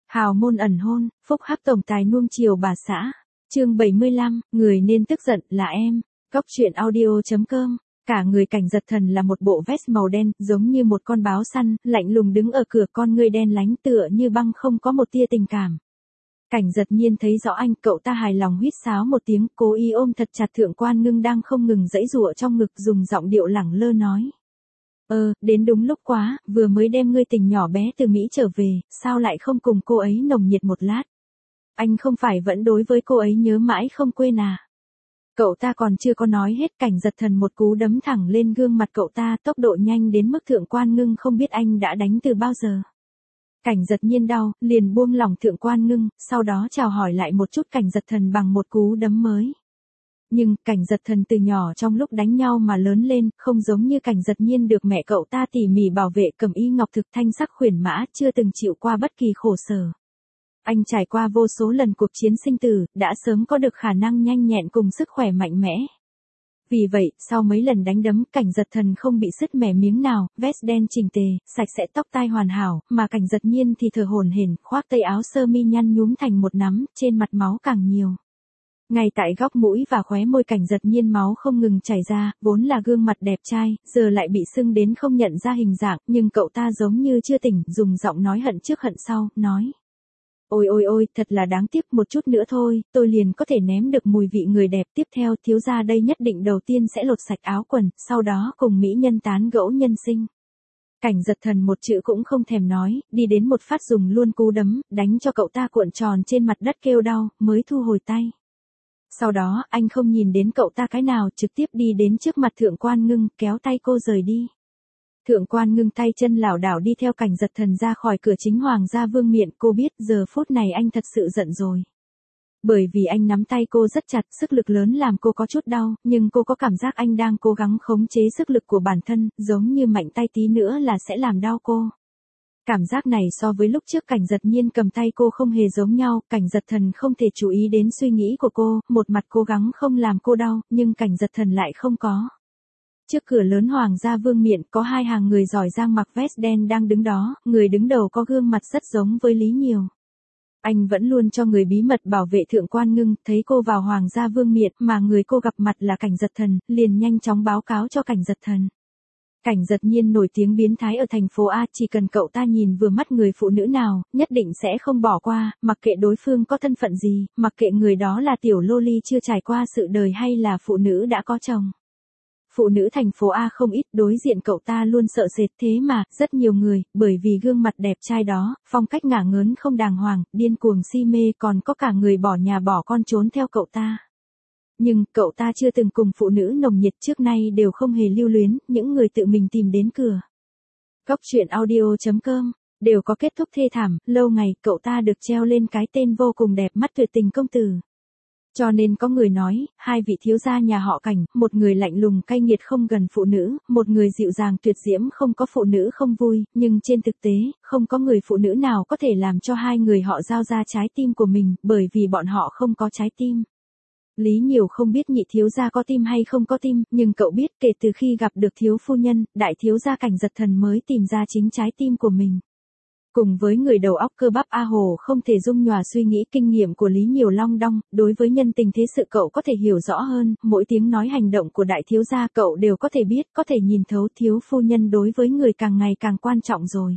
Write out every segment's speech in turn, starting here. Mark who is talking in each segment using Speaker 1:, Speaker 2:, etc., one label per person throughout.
Speaker 1: Hào môn ẩn hôn, phúc hắc tổng tài nuông chiều bà xã. Chương 75, người nên tức giận là em. Góc truyện audio.com. Cả người Cảnh Giật Thần là một bộ vest màu đen, giống như một con báo săn, lạnh lùng đứng ở cửa, con ngươi đen lánh tựa như băng, không có một tia tình cảm. Cảnh Giật Nhiên thấy rõ anh, cậu ta hài lòng huýt sáo một tiếng, cố ý ôm thật chặt Thượng Quan Ngưng đang không ngừng giãy giụa trong ngực, dùng giọng điệu lẳng lơ nói. Đến đúng lúc quá, vừa mới đem ngươi tình nhỏ bé từ Mỹ trở về, sao lại không cùng cô ấy nồng nhiệt một lát? Anh không phải vẫn đối với cô ấy nhớ mãi không quên à? Cậu ta còn chưa có nói hết, Cảnh Giật Thần một cú đấm thẳng lên gương mặt cậu ta, tốc độ nhanh đến mức Thượng Quan Ngưng không biết anh đã đánh từ bao giờ. Cảnh Giật Nhiên đau, liền buông lỏng Thượng Quan Ngưng, sau đó chào hỏi lại một chút Cảnh Giật Thần bằng một cú đấm mới. Nhưng, Cảnh Giật Thần từ nhỏ trong lúc đánh nhau mà lớn lên, không giống như Cảnh Giật Nhiên được mẹ cậu ta tỉ mỉ bảo vệ, cẩm y ngọc thực, thanh sắc khuyển mã, chưa từng chịu qua bất kỳ khổ sở. Anh trải qua vô số lần cuộc chiến sinh tử, đã sớm có được khả năng nhanh nhẹn cùng sức khỏe mạnh mẽ. Vì vậy, sau mấy lần đánh đấm, Cảnh Giật Thần không bị sứt mẻ miếng nào, vest đen chỉnh tề, sạch sẽ, tóc tai hoàn hảo, mà Cảnh Giật Nhiên thì thở hổn hển, khoác tay áo sơ mi nhăn nhúm thành một nắm, trên mặt máu càng nhiều. Ngay tại góc mũi và khóe môi Cảnh Giật Nhiên máu không ngừng chảy ra, vốn là gương mặt đẹp trai, giờ lại bị sưng đến không nhận ra hình dạng, nhưng cậu ta giống như chưa tỉnh, dùng giọng nói hận trước hận sau, nói. Ôi, thật là đáng tiếc, một chút nữa thôi, tôi liền có thể ném được mùi vị người đẹp. Tiếp theo, thiếu gia đây nhất định đầu tiên sẽ lột sạch áo quần, sau đó cùng mỹ nhân tán gẫu nhân sinh. Cảnh Giật Thần một chữ cũng không thèm nói, đi đến một phát dùng luôn cú đấm, đánh cho cậu ta cuộn tròn trên mặt đất kêu đau, mới thu hồi tay. Sau đó, anh không nhìn đến cậu ta cái nào, trực tiếp đi đến trước mặt Thượng Quan Ngưng, kéo tay cô rời đi. Thượng Quan Ngưng tay chân lảo đảo đi theo Cảnh Giật Thần ra khỏi cửa chính Hoàng gia Vương miện, cô biết giờ phút này anh thật sự giận rồi. Bởi vì anh nắm tay cô rất chặt, sức lực lớn làm cô có chút đau, nhưng cô có cảm giác anh đang cố gắng khống chế sức lực của bản thân, giống như mạnh tay tí nữa là sẽ làm đau cô. Cảm giác này so với lúc trước Cảnh Giật Nhiên cầm tay cô không hề giống nhau, Cảnh Giật Thần không thể chú ý đến suy nghĩ của cô, một mặt cố gắng không làm cô đau, nhưng Cảnh Giật Thần lại không có. Trước cửa lớn Hoàng gia Vương miện có hai hàng người giỏi giang mặc vest đen đang đứng đó, người đứng đầu có gương mặt rất giống với Lý Nhiều. Anh vẫn luôn cho người bí mật bảo vệ Thượng Quan Ngưng, thấy cô vào Hoàng gia Vương miện mà người cô gặp mặt là Cảnh Giật Thần, liền nhanh chóng báo cáo cho Cảnh Giật Thần. Cảnh Giật Nhiên nổi tiếng biến thái ở thành phố A, chỉ cần cậu ta nhìn vừa mắt người phụ nữ nào, nhất định sẽ không bỏ qua, mặc kệ đối phương có thân phận gì, mặc kệ người đó là tiểu loli chưa trải qua sự đời hay là phụ nữ đã có chồng. Phụ nữ thành phố A không ít, đối diện cậu ta luôn sợ sệt, thế mà, rất nhiều người, bởi vì gương mặt đẹp trai đó, phong cách ngả ngớn không đàng hoàng, điên cuồng si mê, còn có cả người bỏ nhà bỏ con trốn theo cậu ta. Nhưng, cậu ta chưa từng cùng phụ nữ nồng nhiệt, trước nay đều không hề lưu luyến, những người tự mình tìm đến cửa. Góc truyện audio.com, đều có kết thúc thê thảm, lâu ngày, cậu ta được treo lên cái tên vô cùng đẹp mắt tuyệt tình công tử. Cho nên có người nói, hai vị thiếu gia nhà họ Cảnh, một người lạnh lùng cay nghiệt không gần phụ nữ, một người dịu dàng tuyệt diễm không có phụ nữ không vui, nhưng trên thực tế, không có người phụ nữ nào có thể làm cho hai người họ giao ra trái tim của mình, bởi vì bọn họ không có trái tim. Lý Nhiều không biết nhị thiếu gia có tim hay không có tim, nhưng cậu biết kể từ khi gặp được thiếu phu nhân, đại thiếu gia Cảnh Giật Thần mới tìm ra chính trái tim của mình. Cùng với người đầu óc cơ bắp A Hồ không thể dung nhòa suy nghĩ kinh nghiệm của Lý Nhiều long đong, đối với nhân tình thế sự cậu có thể hiểu rõ hơn, mỗi tiếng nói hành động của đại thiếu gia cậu đều có thể biết, có thể nhìn thấu thiếu phu nhân đối với người càng ngày càng quan trọng rồi.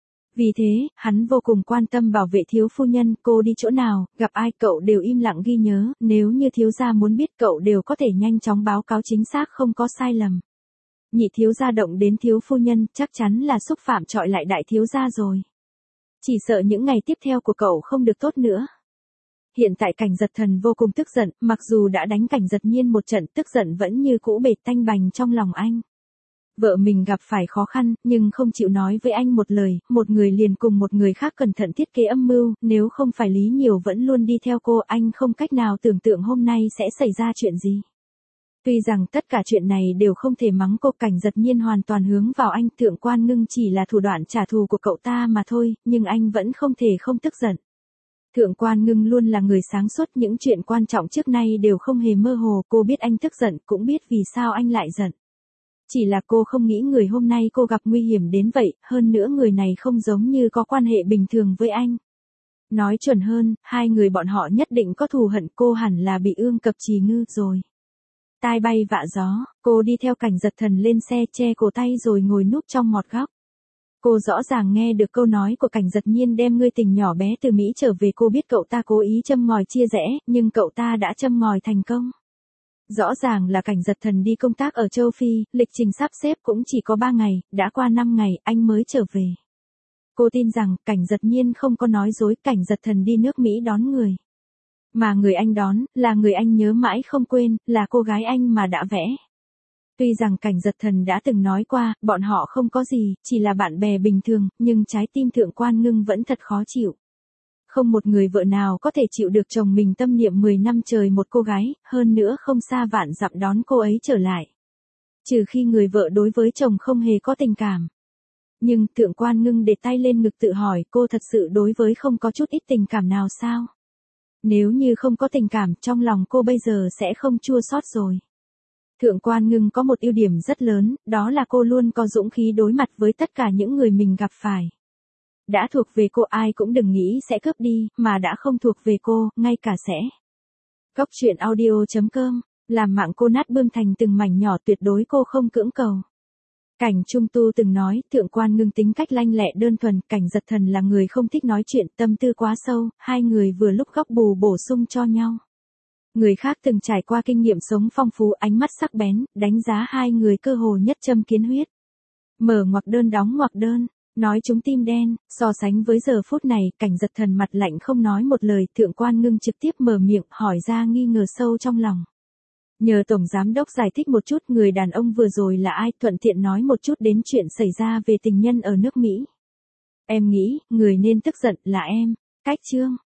Speaker 1: Vì thế, hắn vô cùng quan tâm bảo vệ thiếu phu nhân, cô đi chỗ nào, gặp ai cậu đều im lặng ghi nhớ, nếu như thiếu gia muốn biết cậu đều có thể nhanh chóng báo cáo chính xác không có sai lầm. Nhị thiếu gia động đến thiếu phu nhân, chắc chắn là xúc phạm trọi lại đại thiếu gia rồi. Chỉ sợ những ngày tiếp theo của cậu không được tốt nữa. Hiện tại Cảnh Giật Thần vô cùng tức giận, mặc dù đã đánh Cảnh Giật Nhiên một trận, tức giận vẫn như cũ bệt tanh bành trong lòng anh. Vợ mình gặp phải khó khăn, nhưng không chịu nói với anh một lời, một người liền cùng một người khác cẩn thận thiết kế âm mưu, nếu không phải Lý Nhiều vẫn luôn đi theo cô, anh không cách nào tưởng tượng hôm nay sẽ xảy ra chuyện gì. Tuy rằng tất cả chuyện này đều không thể mắng cô, Cảnh Giật Nhiên hoàn toàn hướng vào anh, Thượng Quan Ngưng chỉ là thủ đoạn trả thù của cậu ta mà thôi, nhưng anh vẫn không thể không tức giận. Thượng Quan Ngưng luôn là người sáng suốt, những chuyện quan trọng trước nay đều không hề mơ hồ, cô biết anh tức giận, cũng biết vì sao anh lại giận. Chỉ là cô không nghĩ người hôm nay cô gặp nguy hiểm đến vậy, hơn nữa người này không giống như có quan hệ bình thường với anh. Nói chuẩn hơn, hai người bọn họ nhất định có thù hận, cô hẳn là bị Ương Cập Trì ngư rồi. Tai bay vạ gió, cô đi theo Cảnh Giật Thần lên xe che cổ tay rồi ngồi núp trong một góc. Cô rõ ràng nghe được câu nói của Cảnh Giật Nhiên đem ngươi tình nhỏ bé từ Mỹ trở về, cô biết cậu ta cố ý châm ngòi chia rẽ, nhưng cậu ta đã châm ngòi thành công. Rõ ràng là Cảnh Giật Thần đi công tác ở châu Phi, lịch trình sắp xếp cũng chỉ có 3 ngày, đã qua 5 ngày, anh mới trở về. Cô tin rằng, Cảnh Giật Nhiên không có nói dối, Cảnh Giật Thần đi nước Mỹ đón người. Mà người anh đón, là người anh nhớ mãi không quên, là cô gái anh mà đã vẽ. Tuy rằng Cảnh Giật Thần đã từng nói qua, bọn họ không có gì, chỉ là bạn bè bình thường, nhưng trái tim Thượng Quan Ngưng vẫn thật khó chịu. Không một người vợ nào có thể chịu được chồng mình tâm niệm 10 năm trời một cô gái, hơn nữa không xa vạn dặm đón cô ấy trở lại. Trừ khi người vợ đối với chồng không hề có tình cảm. Nhưng Thượng Quan Ngưng để tay lên ngực tự hỏi, cô thật sự đối với không có chút ít tình cảm nào sao? Nếu như không có tình cảm, trong lòng cô bây giờ sẽ không chua xót rồi. Thượng Quan Ngưng có một ưu điểm rất lớn, đó là cô luôn có dũng khí đối mặt với tất cả những người mình gặp phải. Đã thuộc về cô ai cũng đừng nghĩ sẽ cướp đi, mà đã không thuộc về cô, ngay cả sẽ. Góc truyện audio.com, làm mạng cô nát bươm thành từng mảnh nhỏ, tuyệt đối cô không cưỡng cầu. Cảnh Trung Tu từng nói, Thượng Quan Ngưng tính cách lanh lẹ đơn thuần, Cảnh Giật Thần là người không thích nói chuyện, tâm tư quá sâu, hai người vừa lúc góc bù bổ sung cho nhau. Người khác từng trải qua kinh nghiệm sống phong phú, ánh mắt sắc bén, đánh giá hai người cơ hồ nhất châm kiến huyết. Mở ngoặc đơn đóng ngoặc đơn, nói chúng tim đen, so sánh với giờ phút này, Cảnh Giật Thần mặt lạnh không nói một lời, Thượng Quan Ngưng trực tiếp mở miệng, hỏi ra nghi ngờ sâu trong lòng. Nhờ Tổng Giám Đốc giải thích một chút người đàn ông vừa rồi là ai, thuận tiện nói một chút đến chuyện xảy ra về tình nhân ở nước Mỹ. Em nghĩ, người nên tức giận là em. Cách chương.